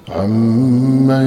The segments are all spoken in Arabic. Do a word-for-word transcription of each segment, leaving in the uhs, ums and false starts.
عَمَّ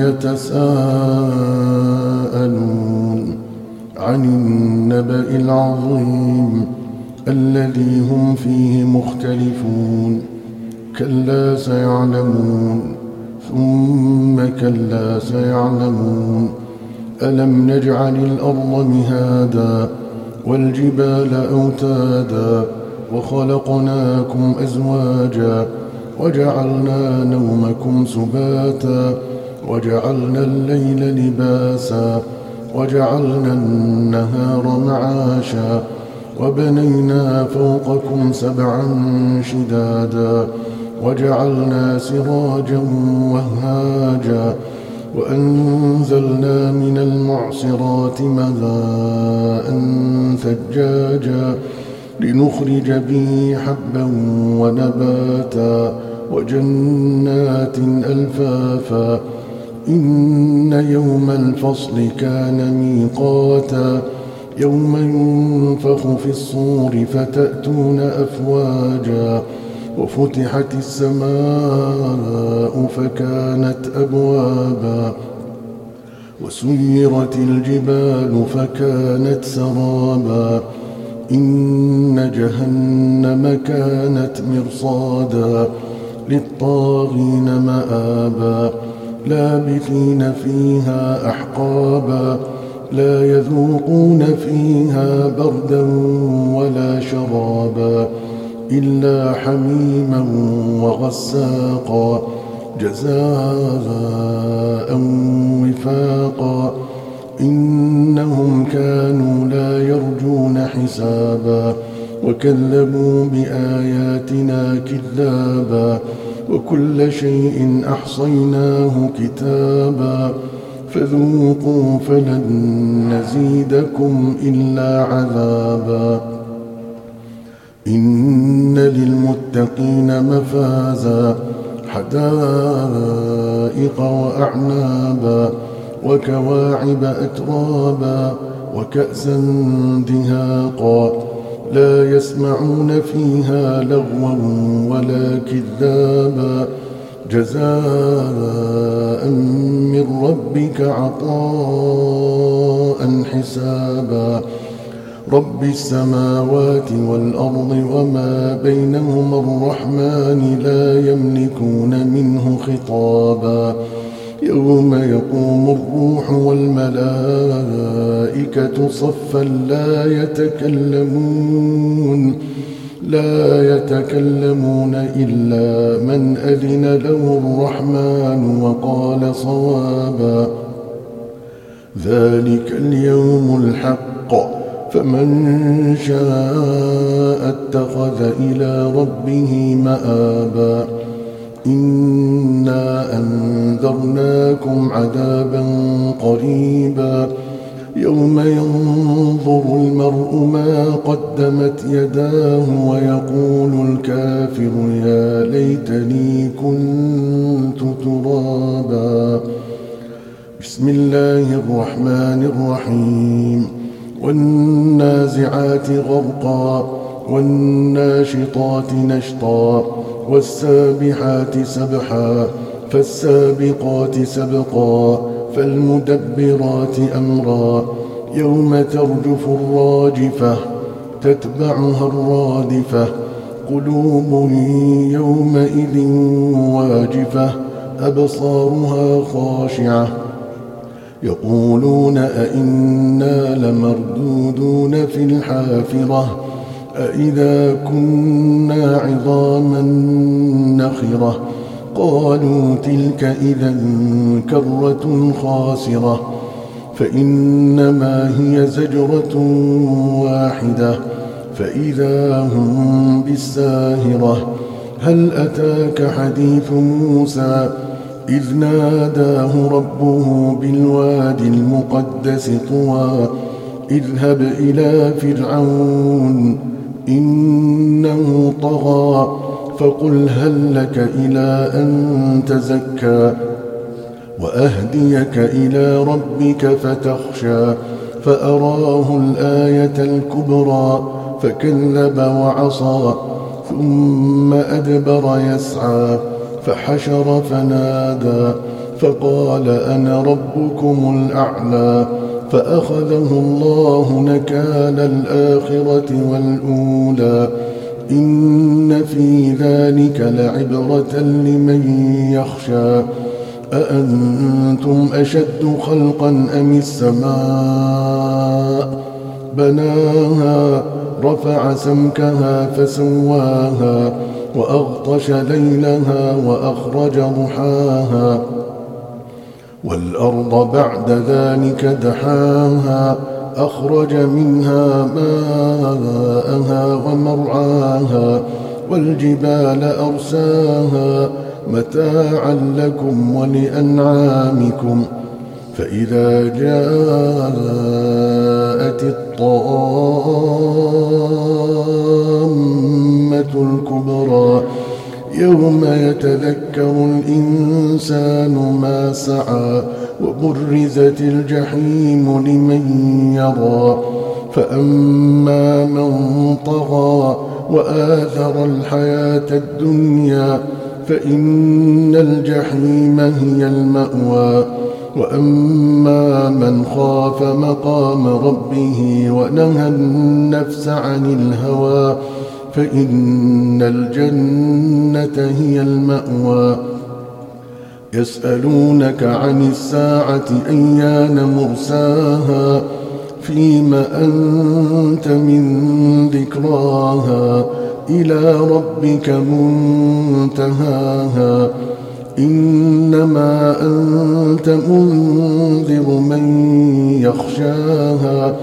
يَتَسَاءَلُونَ عَنِ النَّبَإِ الْعَظِيمِ الَّذِي هُمْ فِيهِ مُخْتَلِفُونَ كَلَّا سَيَعْلَمُونَ ثُمَّ كَلَّا سَيَعْلَمُونَ أَلَمْ نَجْعَلِ الْأَرْضَ مِهَادًا وَالْجِبَالَ أَوْتَادًا وَخَلَقْنَاكُمْ أَزْوَاجًا وَجَعَلْنَا نَوْمَكُمْ سُبَاتًا وَجَعَلْنَا اللَّيْلَ لِبَاسًا وَجَعَلْنَا النَّهَارَ مَعَاشًا وَبَنَيْنَا فَوْقَكُمْ سَبْعًا شِدَادًا وَجَعَلْنَا سِرَاجًا وَهَّاجًا وَأَنزَلْنَا مِنَ الْمُعْصِرَاتِ مَاءً ثَجَّاجًا لِنُخْرِجَ بِهِ حَبًّا وَنَبَاتًا وَجَنَّاتٍ أَلْفَافًا إِنَّ يَوْمَ الْفَصْلِ كَانَ مِيقَاتًا يَوْمَ يُنفَخُ فِي الصُّورِ فَتَأْتُونَ أَفْوَاجًا وَفُتِحَتِ السَّمَاءُ فَكَانَتْ أَبْوَابًا وَسُيِّرَتِ الْجِبَالُ فَكَانَتْ سَرَابًا إِنَّ جَهَنَّمَ كَانَتْ مِرْصَادًا لِلطَّاغِينَ مَآبًا لَابِثِينَ فِيهَا أَحْقَابًا لَا يَذُوقُونَ فِيهَا بَرْدًا وَلَا شَرَابًا إِلَّا حَمِيمًا وَغَسَّاقًا جَزَاءً وِفَاقًا إِنَّهُمْ كَانُوا لا يرجون حسابا وكذبوا بآياتنا كذابا وكل شيء أحصيناه كتابا فذوقوا فلن نزيدكم إلا عذابا إن للمتقين مفازا حدائق وأعنابا وكواعب أترابا وكأسا دهاقا لا يسمعون فيها لغوا ولا كذابا جزاء من ربك عطاء حسابا رب السماوات والأرض وما بينهما الرحمن لا يملكون منه خطابا يوم يقوم الروح والملائكة صفا لا يتكلمون لا يتكلمون إلا من أذن له الرحمن وقال صوابا ذلك اليوم الحق فمن شاء اتخذ إلى ربه مآبا إنا أنذرناكم عذابا قريبا يوم ينظر المرء ما قدمت يداه ويقول الكافر يا ليتني كنت ترابا بسم الله الرحمن الرحيم والنازعات غرقا والناشطات نشطا والسابحات سبحا فالسابقات سبقا فالمدبرات أمرا يوم ترجف الراجفة تتبعها الرادفة قلوب يومئذ واجفة أبصارها خاشعة يقولون أئنا لمردودون في الحافرة أئذا كنا عظاما نخرة قالوا تلك إذا كرة خاسرة فإنما هي زجرة واحدة فإذا هم بالساهرة هل أتاك حديث موسى إذ ناداه ربه بالوادي المقدس طوى اذهب إلى فرعون إنه طغى فقل هل لك إلى أن تزكى وأهديك إلى ربك فتخشى فأراه الآية الكبرى فكذب وعصى ثم أدبر يسعى فحشر فنادى فقال أنا ربكم الأعلى فأخذه الله نكال الآخرة والأولى إن في ذلك لعبرة لمن يخشى أأنتم أشد خلقا أم السماء بناها رفع سمكها فسواها وأغطش ليلها وأخرج ضحاها والأرض بعد ذلك دحاها أخرج منها ماءها ومرعاها والجبال أرساها متاعا لكم ولأنعامكم فإذا جاءت الطامة الكبرى يوم يتذكر الإنسان ما سعى وبرزت الجحيم لمن يرى فأما من طغى وآثر الحياة الدنيا فإن الجحيم هي المأوى وأما من خاف مقام ربه ونهى النفس عن الهوى فإن الجنة هي المأوى يسألونك عن الساعة أيان مرساها فيم أنت من ذكراها إلى ربك منتهاها إنما أنت منذر من يخشاها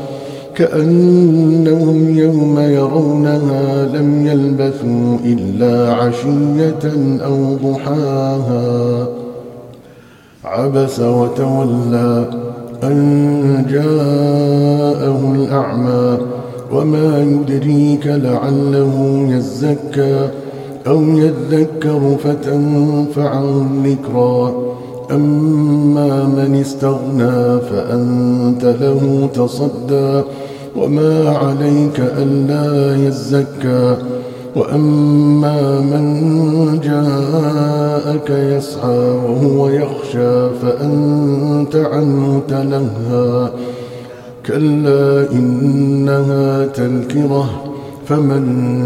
كأنهم يوم يرونها لم يلبثوا إلا عشية أو ضحاها عبس وتولى أن جاءه الأعمى وما يدريك لعله يزكى أو يذكر فتنفعه الذكرى أما من استغنى فأنت له تصدى وما عليك ألا يزكى وأما من جاءك يسعى وهو يخشى فأنت عنه تلهى كلا إنها تذكرة فمن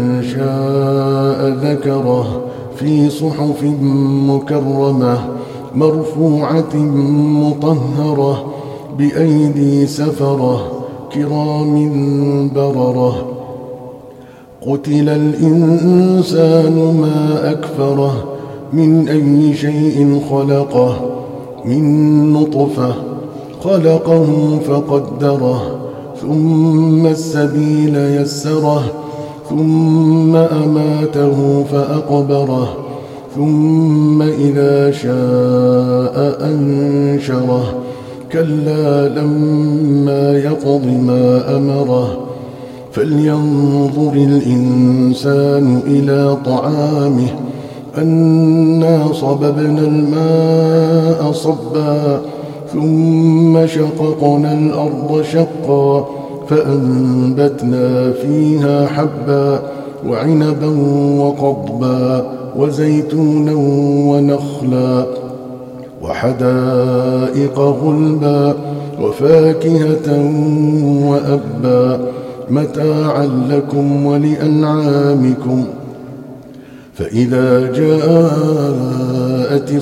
شاء ذكره في صحف مكرمة مرفوعة مطهرة بأيدي سفرة كرام بررة قتل الإنسان ما أكفره من أي شيء خلقه من نطفة خلقه فقدره ثم السبيل يسره ثم أماته فأقبره ثم إذا شاء أنشره كلا لما يقض ما أمره فلينظر الإنسان إلى طعامه أنا صببنا الماء صبا ثم شققنا الأرض شقا فأنبتنا فيها حبا وعنبا وقضبا وزيتونا ونخلا وحدائق غلبا وفاكهة وأبا متاعا لكم ولأنعامكم فإذا جاءت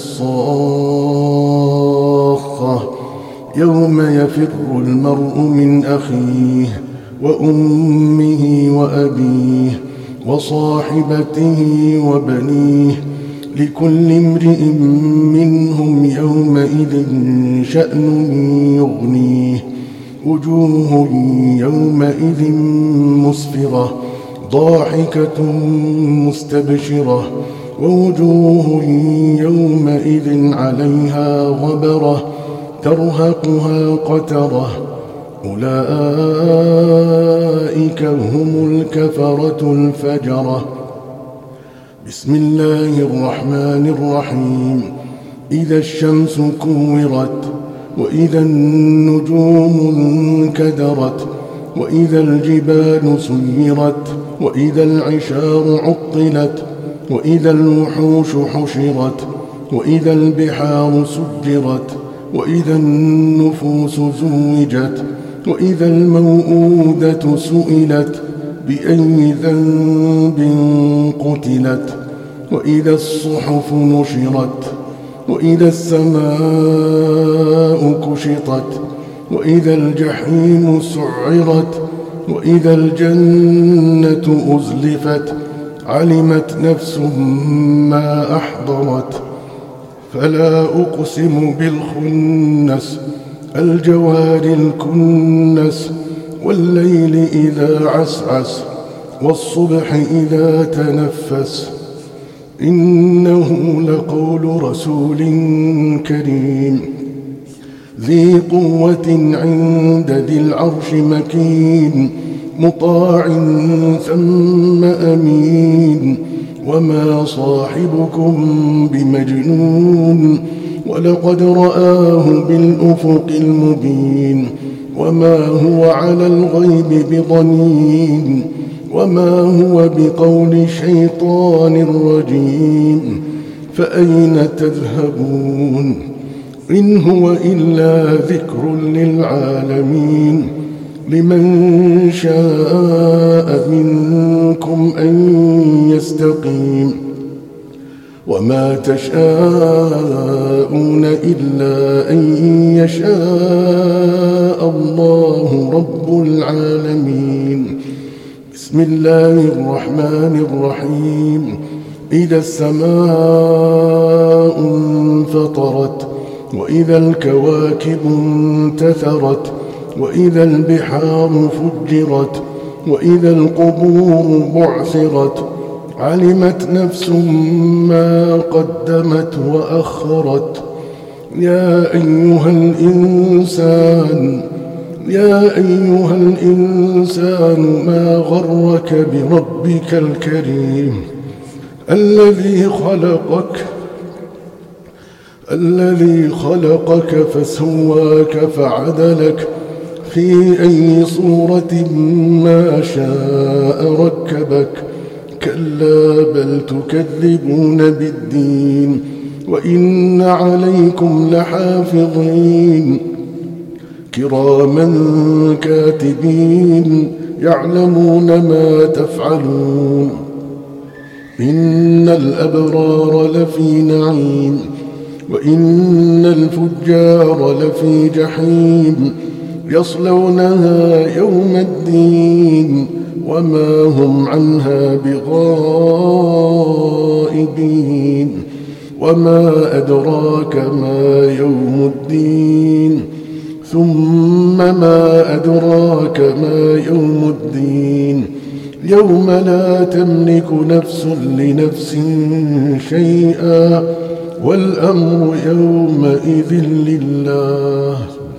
الصاخة يوم يفر المرء من أخيه وأمه وأبيه وصاحبته وبنيه لكل امرئ منهم يومئذ شأن يغنيه وجوه يومئذ مسفرة ضاحكة مستبشرة ووجوه يومئذ عليها غبرة ترهقها قترة أولئك هم الكفرة الفجرة بسم الله الرحمن الرحيم إذا الشمس كورت وإذا النجوم انكدرت وإذا الجبال سيرت وإذا العشار عطلت وإذا الوحوش حشرت وإذا البحار سجرت وإذا النفوس زوجت وإذا الموءودة سئلت بأي ذنب قتلت وإذا الصحف نشرت وإذا السماء كشطت وإذا الجحيم سعرت وإذا الجنة أزلفت علمت نفس ما أحضرت فلا أقسم بالخنس الجوار الكنس والليل إذا عسعس والصبح إذا تنفس إنه لقول رسول كريم ذي قوة عند ذي العرش مكين مطاع ثم أمين وما صاحبكم بمجنون ولقد رآه بالأفق المبين وما هو على الغيب بضنين وما هو بقول شيطان رجيم فأين تذهبون إن هو إلا ذكر للعالمين لمن شاء منكم أن يستقيم وما تشاءون إلا أن يشاء الله رب العالمين بسم الله الرحمن الرحيم إذا السماء انفطرت وإذا الكواكب انتثرت وإذا البحار فجرت وإذا القبور بعثرت علمت نفس ما قدمت وأخرت يا أيها الإنسان يا أيها الإنسان ما غرك بربك الكريم الذي خلقك الذي خلقك فسواك فعدلك في أي صورة ما شاء ركبك كلا بل تكذبون بالدين وإن عليكم لحافظين كراما كاتبين يعلمون ما تفعلون إن الأبرار لفي نعيم وإن الفجار لفي جحيم يصلونها يوم الدين وما هم عنها بغائبين وما أدراك ما يوم الدين ثم ما أدراك ما يوم الدين يوم لا تملك نفس لنفس شيئا والأمر يومئذ لله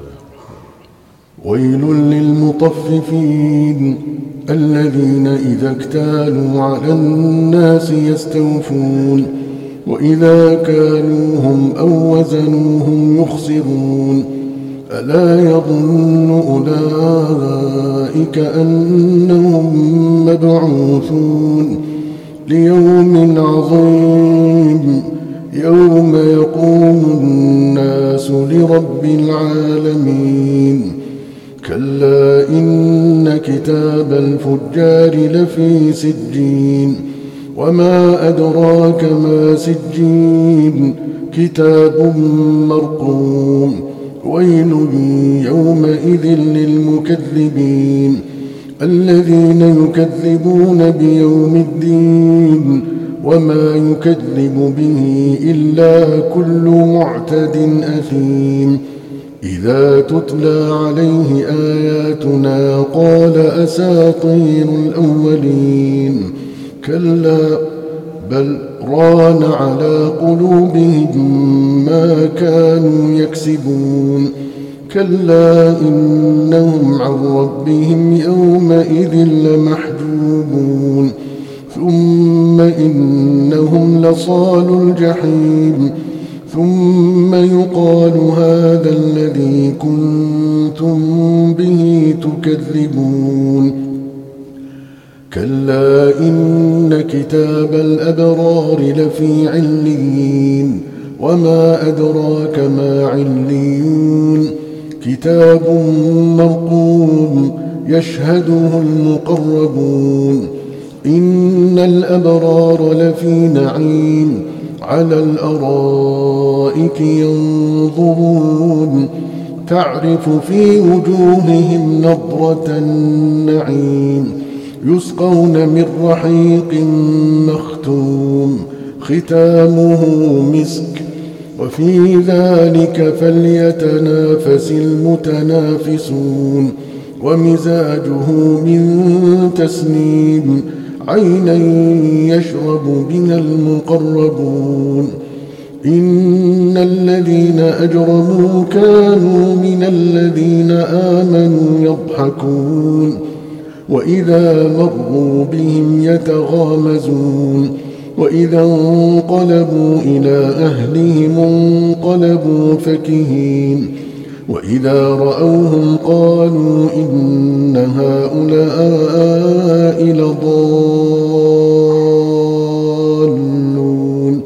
ويل للمطففين الذين إذا اكتالوا على الناس يستوفون وإذا كالوهم أو وزنوهم يخسرون ألا يظن أولئك أنهم مبعوثون ليوم عظيم يوم يقوم الناس لرب العالمين كلا إن كتاب الفجار لفي سجين وما أدراك ما سجين كتاب مرقوم ويل يومئذ للمكذبين الذين يكذبون بيوم الدين وما يكذب به إلا كل معتد أثيم إذا تتلى عليه آياتنا قال أساطير الأولين كلا بل ران على قلوبهم ما كانوا يكسبون كلا إنهم عن ربهم يومئذ لمحجوبون ثم إنهم لصالوا الجحيم ثم يقال هذا الذي كنتم به تكذبون كلا إن كتاب الأبرار لفي عليين وما أدراك ما عليون كتاب مرقوم يشهده المقربون إن الأبرار لفي نعيم على الأرائك ينظرون تعرف في وجوههم نضرة النعيم يسقون من رحيق مختوم ختامه مسك وفي ذلك فليتنافس المتنافسون ومزاجه من تسنيم عينا يشرب بها المقربون إن الذين أجرموا كانوا من الذين آمنوا يضحكون وإذا مروا بهم يتغامزون وإذا انقلبوا إلى أهلهم انقلبوا فكهين وإذا رأوهم قالوا إن هؤلاء لضالون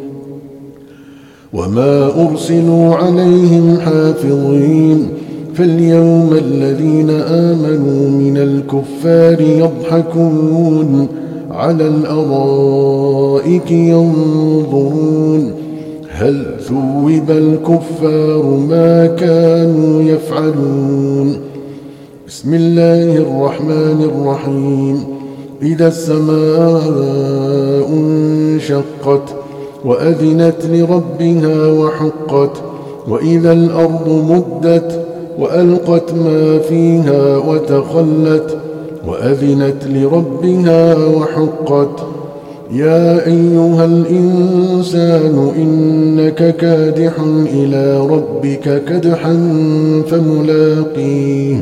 وما أرسلوا عليهم حافظين فاليوم الذين آمنوا من الكفار يضحكون على الأرائك ينظرون هل ثوب الكفار ما كانوا يفعلون بسم الله الرحمن الرحيم إذا السماء انشقت وأذنت لربها وحقت وإذا الأرض مدت وألقت ما فيها وتخلت وأذنت لربها وحقت يا أيها الإنسان إنك كادح إلى ربك كدحا فملاقيه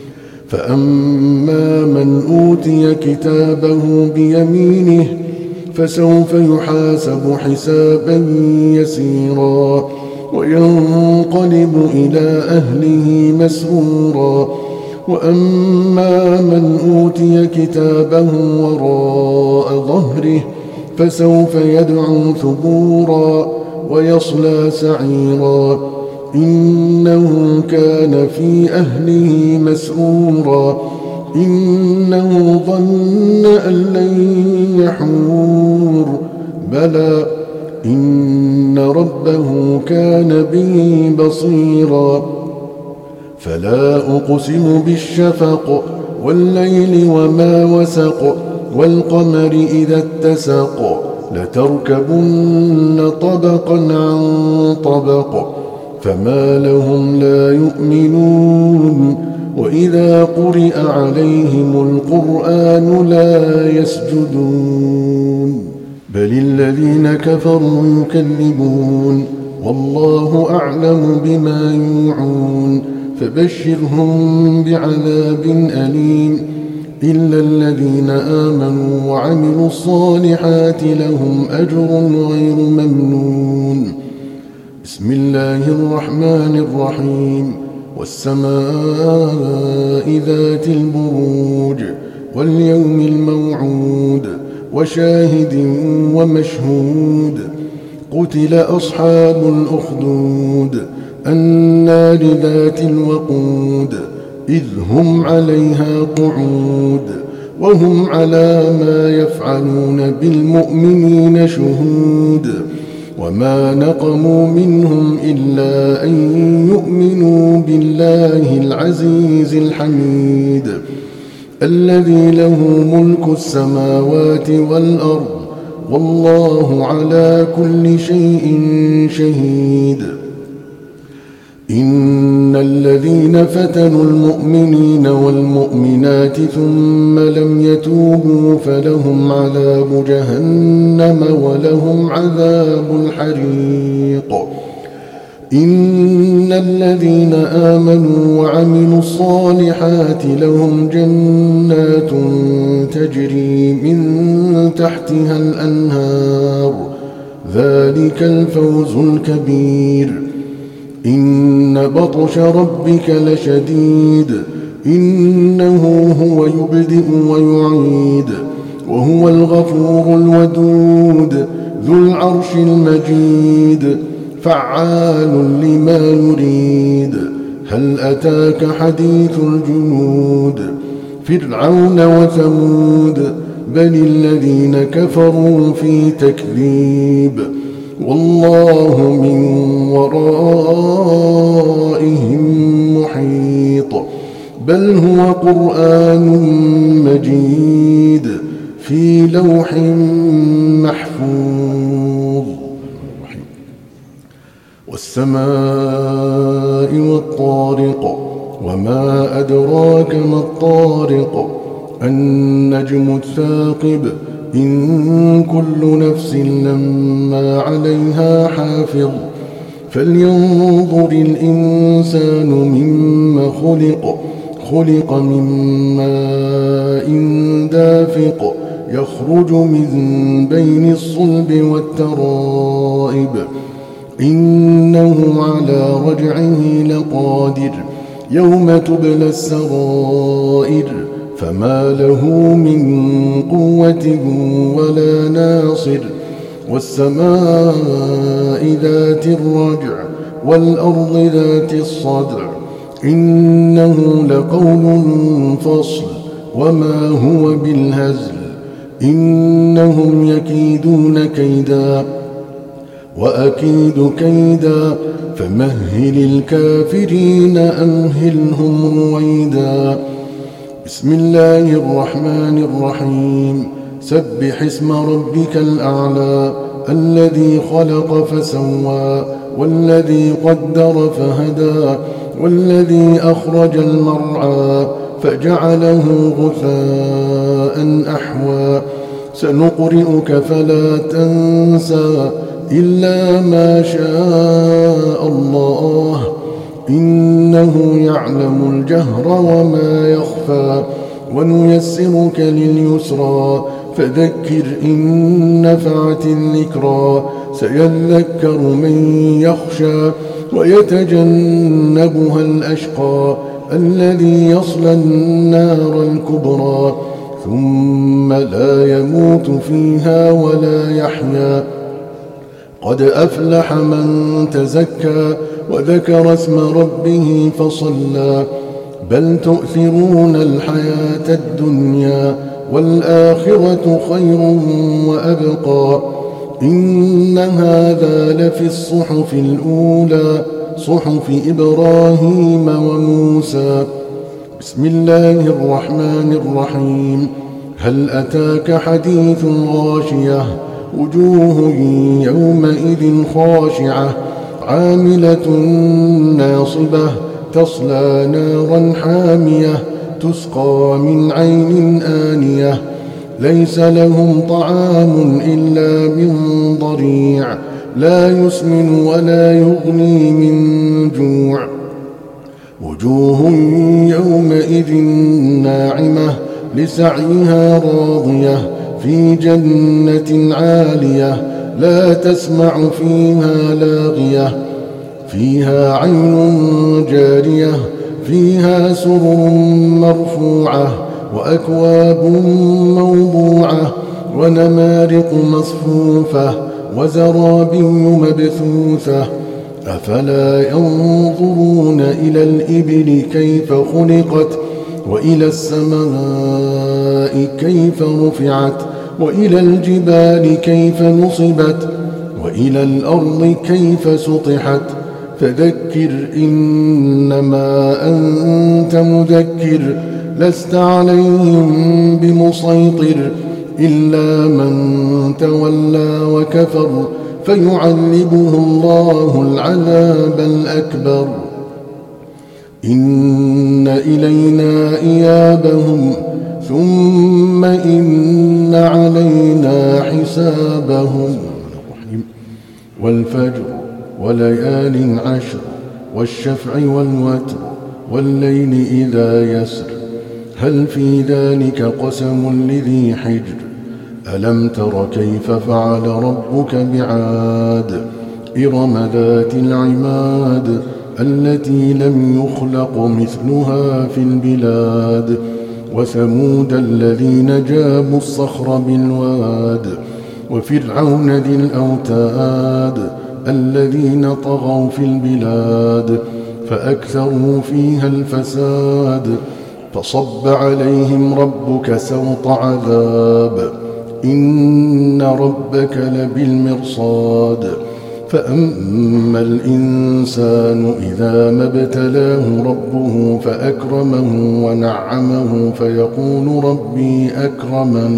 فأما من أوتي كتابه بيمينه فسوف يحاسب حسابا يسيرا وينقلب إلى أهله مسرورا وأما من أوتي كتابه وراء ظهره فسوف يدعو ثبورا ويصلى سعيرا إنه كان في أهله مسرورا إنه ظن أن لن يحور بلى إن ربه كان به بصيرا فلا أقسم بالشفق والليل وما وسق والقمر إذا اتسق لتركبن طبقا عن طبق فما لهم لا يؤمنون وإذا قرئ عليهم القرآن لا يسجدون بل الذين كفروا يكذبون والله أعلم بما يوعون فبشرهم بعذاب أليم إلا الذين آمنوا وعملوا الصالحات لهم أجر غير ممنون بسم الله الرحمن الرحيم والسماء ذات البروج واليوم الموعود وشاهد ومشهود قتل أصحاب الأخدود النار ذات الوقود إذ هم عليها قعود وهم على ما يفعلون بالمؤمنين شهود وما نقموا منهم إلا أن يؤمنوا بالله العزيز الحميد الذي له ملك السماوات والأرض والله على كل شيء شهيد إن الذين فتنوا المؤمنين والمؤمنات ثم لم يتوبوا فلهم عذاب جهنم ولهم عذاب الحريق إن الذين آمنوا وعملوا الصالحات لهم جنات تجري من تحتها الأنهار ذلك الفوز الكبير إن بطش ربك لشديد إنه هو يبدئ ويعيد وهو الغفور الودود ذو العرش المجيد فعال لما يريد. هل أتاك حديث الجنود فرعون وثمود بل الذين كفروا في تكذيب والله من ورائهم محيط. بل هو قرآن مجيد في لوح محفوظ. والسماء والطارق وما أدراك ما الطارق النجم الثاقب إن كل نفس لما عليها حافظ. فلينظر الإنسان مما خلق خلق من ماء دافق يخرج من بين الصلب والترائب إنه على رجعه لقادر يوم تبلى السرائر فما له من قوة ولا ناصر. والسماء ذات الرجع والأرض ذات الصدع إنه لقول فصل وما هو بالهزل. إنهم يكيدون كيدا وأكيد كيدا فمهل الكافرين أمهلهم رويدا. بسم الله الرحمن الرحيم. سبح اسم ربك الأعلى الذي خلق فسوى والذي قدر فهدى والذي أخرج المرعى فجعله غثاء أحوى. سنقرئك فلا تنسى إلا ما شاء الله إنه يعلم الجهر وما يخفى. ونيسرك لليسرى فذكر إن نفعت الذكرى. سيذكر من يخشى ويتجنبها الأشقى الذي يصلى النار الكبرى ثم لا يموت فيها ولا يحيا. قد أفلح من تزكى وذكر اسم ربه فصلى. بل تؤثرون الحياة الدنيا والآخرة خير وأبقى. إن هذا لفي الصحف الأولى صحف إبراهيم وموسى. بسم الله الرحمن الرحيم. هل أتاك حديث غاشية وجوه يومئذ خاشعة عاملة ناصبة تصلى نارا حامية تسقى من عين آنية ليس لهم طعام إلا من ضريع لا يسمن ولا يغني من جوع. وجوه يومئذ ناعمة لسعيها راضية في جنة عالية لا تسمع فيها لاغية فيها عين جارية فيها سرر مرفوعة وأكواب موضوعة ونمارق مصفوفة وزرابي مبثوثة. أفلا ينظرون إلى الإبل كيف خلقت وإلى السماء كيف رفعت وإلى الجبال كيف نصبت وإلى الأرض كيف سطحت. فذكر إنما أنت مذكر لست عليهم بمسيطر إلا من تولى وكفر فيعذبه الله العذاب الأكبر. إن إلينا إيابهم ثم إن علينا حسابهم. والفجر وليال عشر والشفع والوتر والليل إذا يسر هل في ذلك قسم لذي حجر. ألم تر كيف فعل ربك بعاد إرم ذات العماد التي لم يخلق مثلها في البلاد. وثمود الذين جابوا الصخر بالواد وفرعون ذي الأوتاد الذين طغوا في البلاد فأكثروا فيها الفساد فصب عليهم ربك سوط عذاب إن ربك لبالمرصاد فأما الإنسان إذا ما ابتلاه ربه فأكرمه ونعمه فيقول ربي أكرمن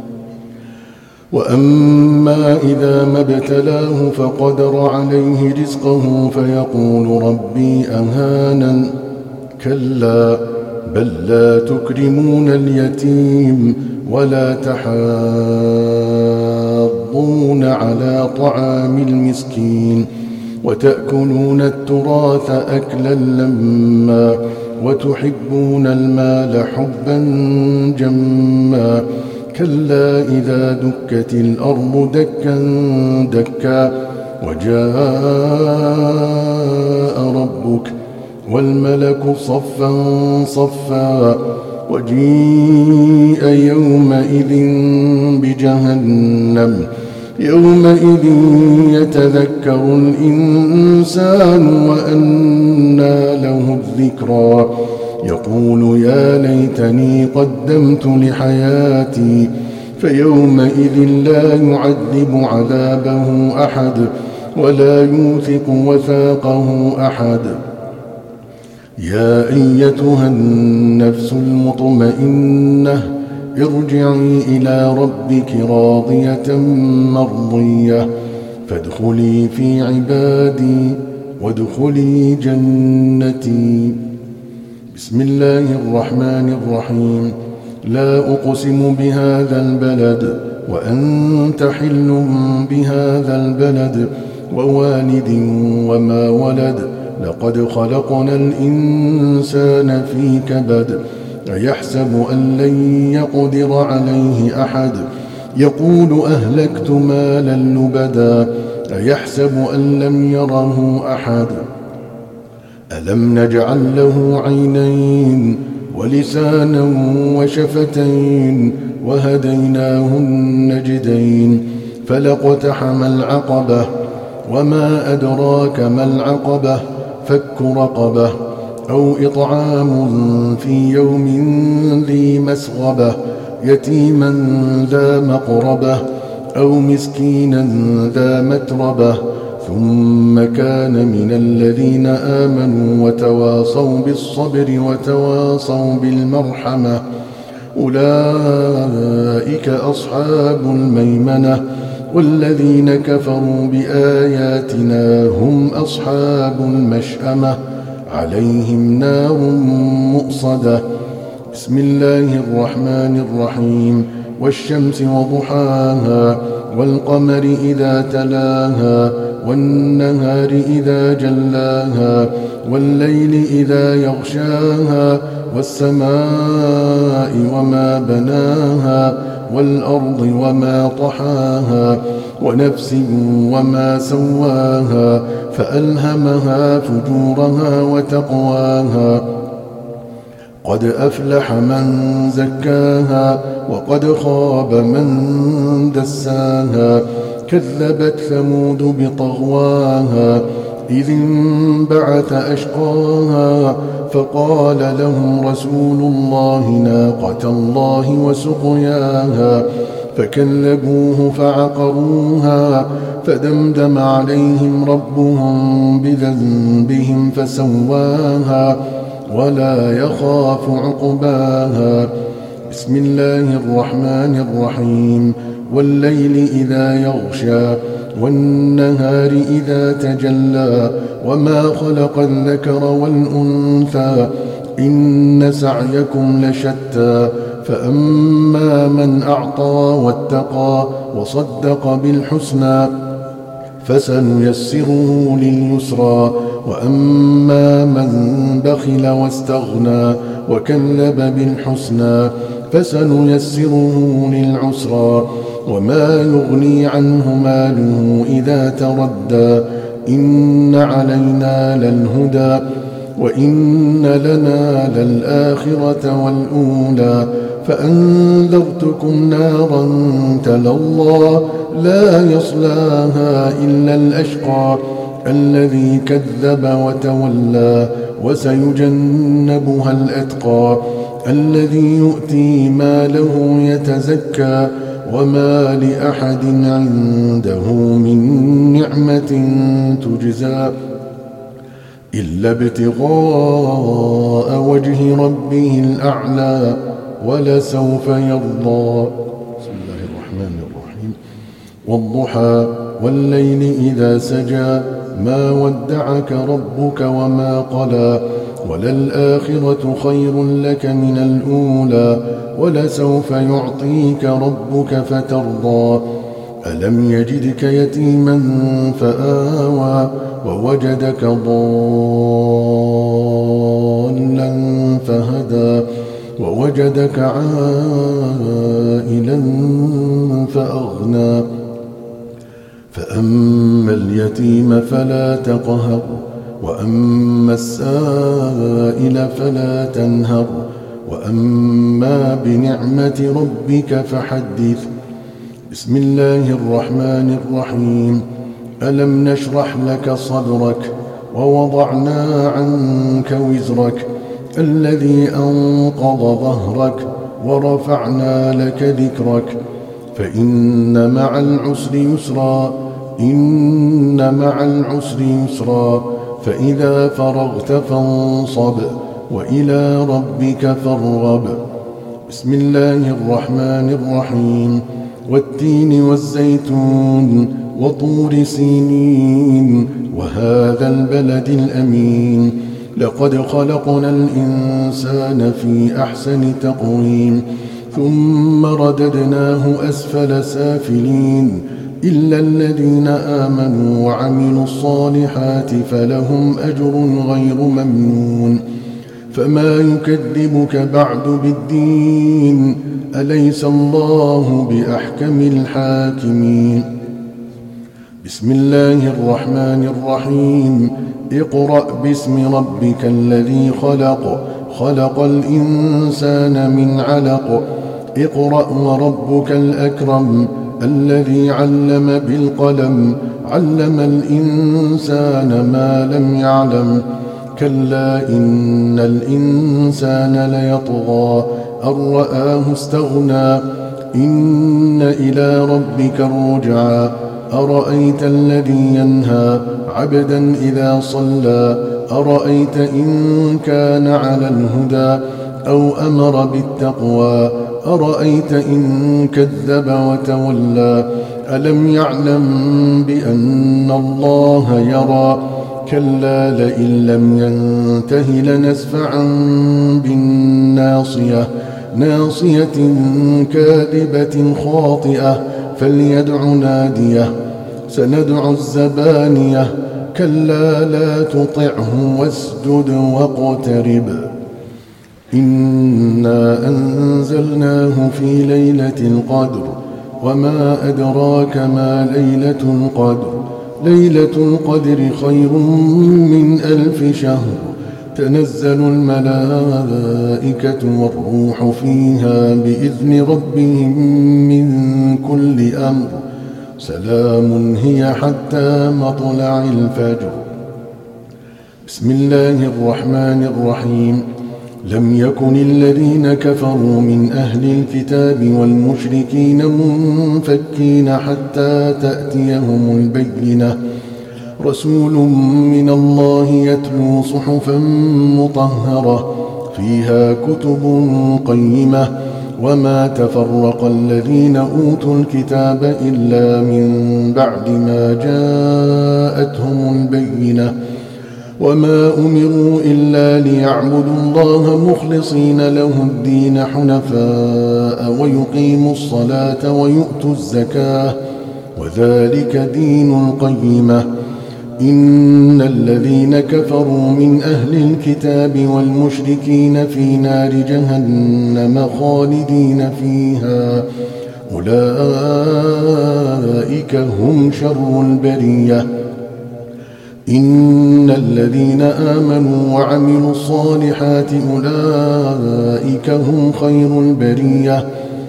وأما إذا ما ابتلاه فقدر عليه رزقه فيقول ربي أهانن كلا بل لا تكرمون اليتيم ولا تحاضون على طعام المسكين وتأكلون التراث أكلا لما وتحبون المال حبا جما كلا إذا دكت الأرض دكا دكا وجاء ربك والملك صفا صفا وجيء يومئذ بجهنم يومئذ يتذكر الإنسان وأنى له الذكرى يقول يا ليتني قدمت لحياتي فيومئذ لا يعذب عذابه أحد ولا يوثق وثاقه أحد يا أيتها النفس المطمئنة ارجعي إلى ربك راضية مرضية فادخلي في عبادي وادخلي جنتي بسم الله الرحمن الرحيم لا أقسم بهذا البلد وأنت حل بهذا البلد ووالد وما ولد لقد خلقنا الإنسان في كبد أيحسب أن لن يقدر عليه أحد يقول أهلكت مالا لبدا أيحسب أن لم يره أحد ألم نجعل له عينين ولسانا وشفتين وهديناه النجدين فلاقتحم العقبة وما أدراك ما العقبة فك رقبة أو إطعام في يوم ذي مسغبة يتيما ذا مقربة أو مسكينا ذا متربة ثم كان من الذين آمنوا وتواصوا بالصبر وتواصوا بالمرحمة أولئك أصحاب الميمنة والذين كفروا بآياتنا هم أصحاب المشأمة عليهم نار مؤصدة بسم الله الرحمن الرحيم والشمس وضحاها والقمر إذا تلاها والنهار إذا جلاها والليل إذا يغشاها والسماء وما بناها والأرض وما طحاها ونفس وما سواها فألهمها فجورها وتقواها قد أفلح من زكاها وقد خاب من دساها كذبت ثمود بطغواها إذ انبعث أشقاها فقال لهم رسول الله ناقة الله وسقياها فكذبوه فعقروها فدمدم عليهم ربهم بذنبهم فسواها ولا يخاف عقباها بسم الله الرحمن الرحيم والليل إذا يغشى والنهار إذا تجلى وما خلق الذكر والأنثى إن سعيكم لشتى فأما من أعطى واتقى وصدق بالحسنى فسنيسره لليسرى وأما من بخل واستغنى وكذب بالحسنى فسنيسره للعسرى وما يغني عنه ماله إذا تردى إن علينا للهدى وإن لنا للآخرة والأولى فأنذرتكم نارا تلظى لا يصلاها إلا الأشقى الذي كذب وتولى وسيجنبها الأتقى الذي يؤتي ماله يتزكى وما لأحد عنده من نعمة تجزى إلا ابتغاء وجه ربه الأعلى ولسوف يرضى. بسم الله الرحمن الرحيم. والضحى والليل إذا سجى ما ودعك ربك وما قلى وللآخرة خير لك من الأولى ولسوف يعطيك ربك فترضى ألم يجدك يتيما فآوى ووجدك ضالا فهدى ووجدك عائلا فأغنى فأما اليتيم فلا تقهر وأما السائل فلا تنهر وأما بنعمة ربك فحدث. بسم الله الرحمن الرحيم. ألم نشرح لك صدرك ووضعنا عنك وزرك الذي أنقض ظهرك ورفعنا لك ذكرك فإن مع العسر يسرا إن مع العسر يسرا فإذا فرغت فانصب وإلى ربك فارغب. بسم الله الرحمن الرحيم. والتين والزيتون وطور سينين وهذا البلد الأمين لقد خلقنا الإنسان في أحسن تقويم ثم رددناه أسفل سافلين إلا الذين آمنوا وعملوا الصالحات فلهم أجر غير ممنون. فما يكذبك بعد بالدين أليس الله بأحكم الحاكمين. بسم الله الرحمن الرحيم. اقرأ باسم ربك الذي خلق خلق الإنسان من علق اقرأ وربك الأكرم الذي علم بالقلم علم الإنسان ما لم يعلم كلا إن الإنسان ليطغى أن رآه استغنى إن إلى ربك الرجعى أرأيت الذي ينهى عبدا إذا صلى أرأيت إن كان على الهدى أو أمر بالتقوى أرأيت إن كذب وتولى ألم يعلم بأن الله يرى كلا لئن لم ينته لنسفعا بالناصية ناصية كاذبة خاطئة فليدع ناديه سندع الزبانية كلا لا تطعه واسجد واقترب إنا أنزلناه في ليلة القدر وما أدراك ما ليلة القدر ليلة القدر خير من ألف شهر تنزل الملائكة والروح فيها بإذن ربهم من كل أمر سلام هي حتى مطلع الفجر. بسم الله الرحمن الرحيم. لم يكن الذين كفروا من أهل الكتاب والمشركين منفكين حتى تأتيهم البينة رسول من الله يتلو صحفا مطهرة فيها كتب قيمة وما تفرق الذين أوتوا الكتاب إلا من بعد ما جاءتهم البينة وما أمروا إلا ليعبدوا الله مخلصين له الدين حنفاء ويقيموا الصلاة ويؤتوا الزكاة وذلك دين القيمة إن الذين كفروا من أهل الكتاب والمشركين في نار جهنم خالدين فيها أولئك هم شر البرية إن الذين آمنوا وعملوا الصالحات أولئك هم خير البرية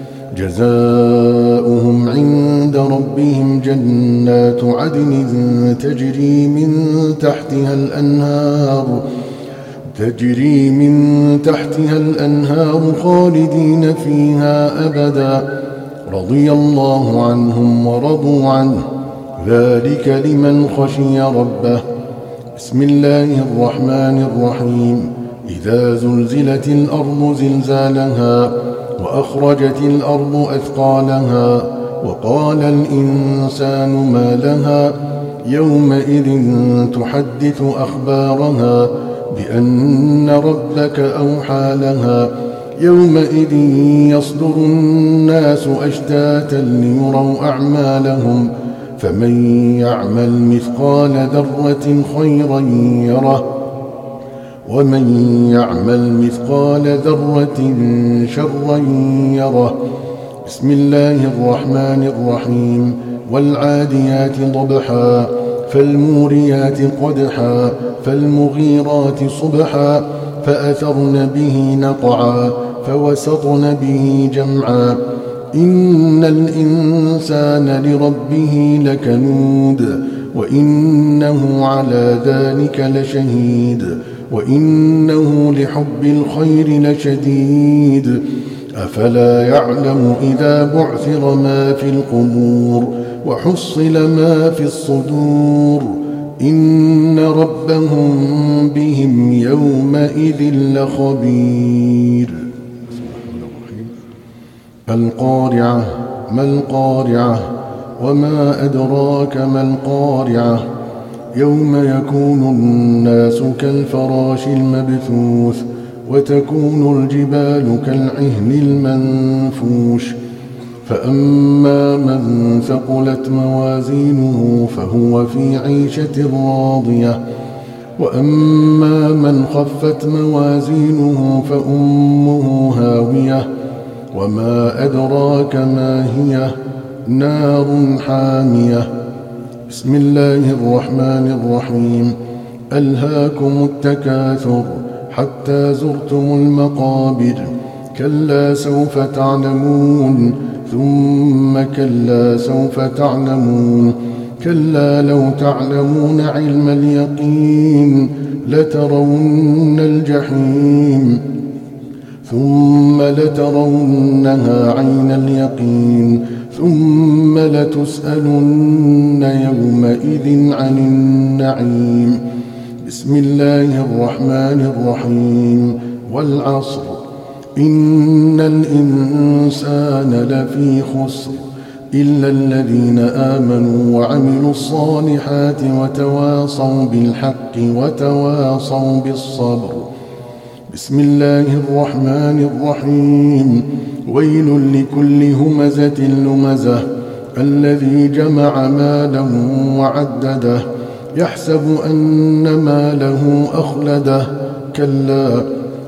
جزاؤهم عند ربهم جنات عدن تجري من تحتها الأنهار تجري من تحتها الأنهار خالدين فيها أبدا رضي الله عنهم ورضوا عنه ذلك لمن خشي ربه. بسم الله الرحمن الرحيم إذا زلزلت الأرض زلزالها وأخرجت الأرض أثقالها وقال الإنسان ما لها يومئذ تحدث أخبارها بأن ربك أوحى لها يومئذ يصدر الناس أشتاتا ليروا أعمالهم فمن يعمل مثقال ذرة خيرا يره ومن يعمل مثقال ذرة شرا يره. بسم الله الرحمن الرحيم والعاديات ضبحا فالموريات قدحا فالمغيرات صبحا فأثرن به نقعا فوسطن به جمعا إن الإنسان لربه لكنود وإنه على ذلك لشهيد وإنه لحب الخير لشديد أفلا يعلم إذا بعثر ما في القبور وحصل ما في الصدور إن ربهم بهم يومئذ لخبير. القارعة ما القارعة وما أدراك ما القارعة يوم يكون الناس كالفراش المبثوث وتكون الجبال كالعهن المنفوش فأما من ثقلت موازينه فهو في عيشة راضية وأما من خفت موازينه فأمه هاوية وما أدراك ما هي نار حامية. بسم الله الرحمن الرحيم ألهاكم التكاثر حتى زرتم المقابر كلا سوف تعلمون ثم كلا سوف تعلمون كلا لو تعلمون علم اليقين لترون الجحيم ثم لترونها عين اليقين ثم لتسألن يومئذ عن النعيم. بسم الله الرحمن الرحيم والعصر إن الإنسان لفي خسر إلا الذين آمنوا وعملوا الصالحات وتواصوا بالحق وتواصوا بالصبر. بسم الله الرحمن الرحيم ويل لكل همزة لمزة الذي جمع مالا وعدده يحسب أن ماله أخلده كلا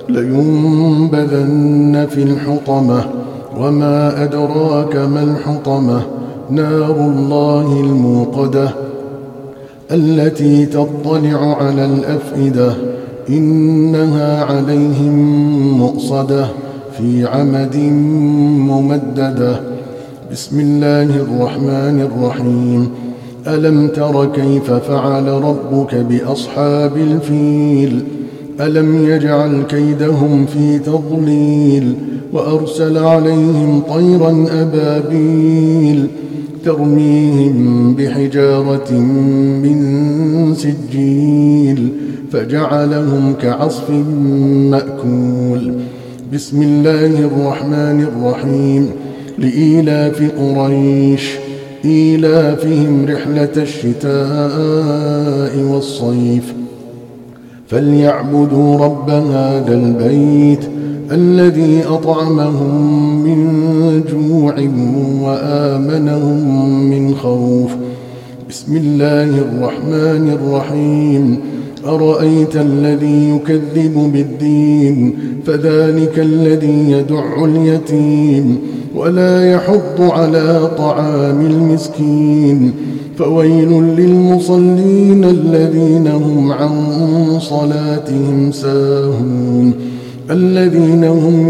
لينبذن في الحطمة وما أدراك ما الحطمة نار الله الموقدة التي تطلع على الأفئدة إنها عليهم مؤصدة في عمد ممددة. بسم الله الرحمن الرحيم ألم تر كيف فعل ربك بأصحاب الفيل ألم يجعل كيدهم في تضليل وأرسل عليهم طيرا أبابيل ترميهم بحجارة من سجيل فجعلهم كعصف مأكول. بسم الله الرحمن الرحيم لإيلاف قريش إيلافهم رحلة الشتاء والصيف فليعبدوا رب هذا البيت الذي أطعمهم من جوع وآمنهم من خوف. بسم الله الرحمن الرحيم أرأيت الذي يكذب بالدين فذلك الذي يدع اليتيم ولا يحض على طعام المسكين فويل للمصلين الذين هم عن صلاتهم ساهون الذين هم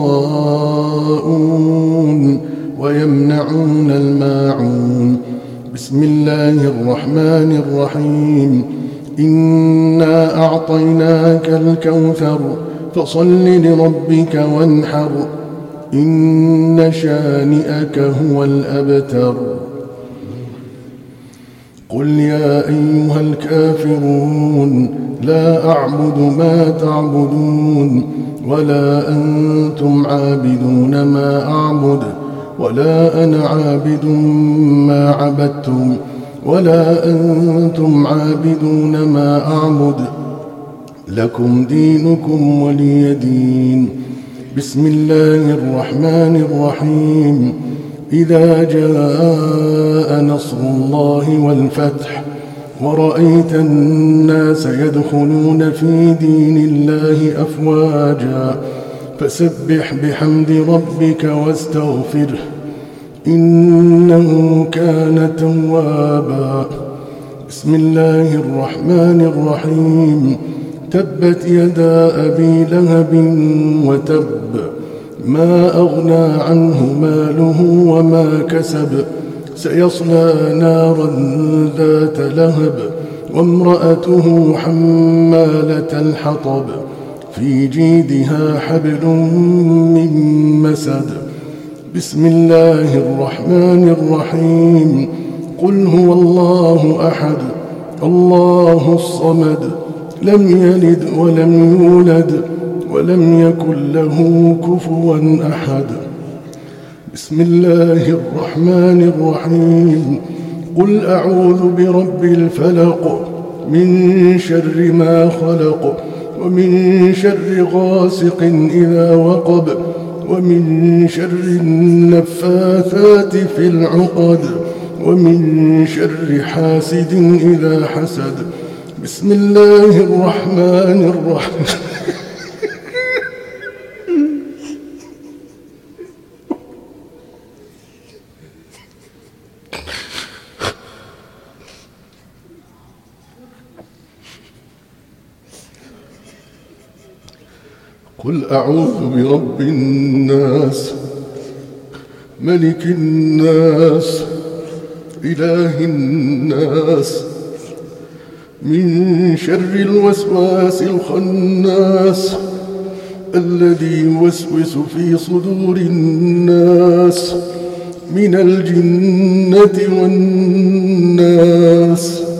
يراءون ويمنعون الماعون. بسم الله الرحمن الرحيم. إنا أعطيناك الكوثر فصل لربك وانحر إن شانئك هو الأبتر. قل يا أيها الكافرون لا أعبد ما تعبدون ولا أنتم عابدون ما أعبد ولا أنا عابد ما عبدتم ولا أنتم عابدون ما أعبد لكم دينكم ولي دين. بسم الله الرحمن الرحيم. إذا جاء نصر الله والفتح ورأيت الناس يدخلون في دين الله أفواجا فسبح بحمد ربك واستغفره إنه كان توابا. بسم الله الرحمن الرحيم. تبت يدا أبي لهب وتب ما أغنى عنه ماله وما كسب سيصلى نارا ذات لهب وامرأته حمالة الحطب في جيدها حبل من مسد. بسم الله الرحمن الرحيم. قل هو الله أحد الله الصمد لم يلد ولم يولد ولم يكن له كفوا أحد. بسم الله الرحمن الرحيم. قل أعوذ برب الفلق من شر ما خلق ومن شر غاسق إذا وقب ومن شر النفاثات في العقد ومن شر حاسد إذا حسد. بسم الله الرحمن الرحيم. قل أعوذ برب الناس ملك الناس إله الناس من شر الوسواس الخناس الذي يوسوس في صدور الناس من الجنة والناس.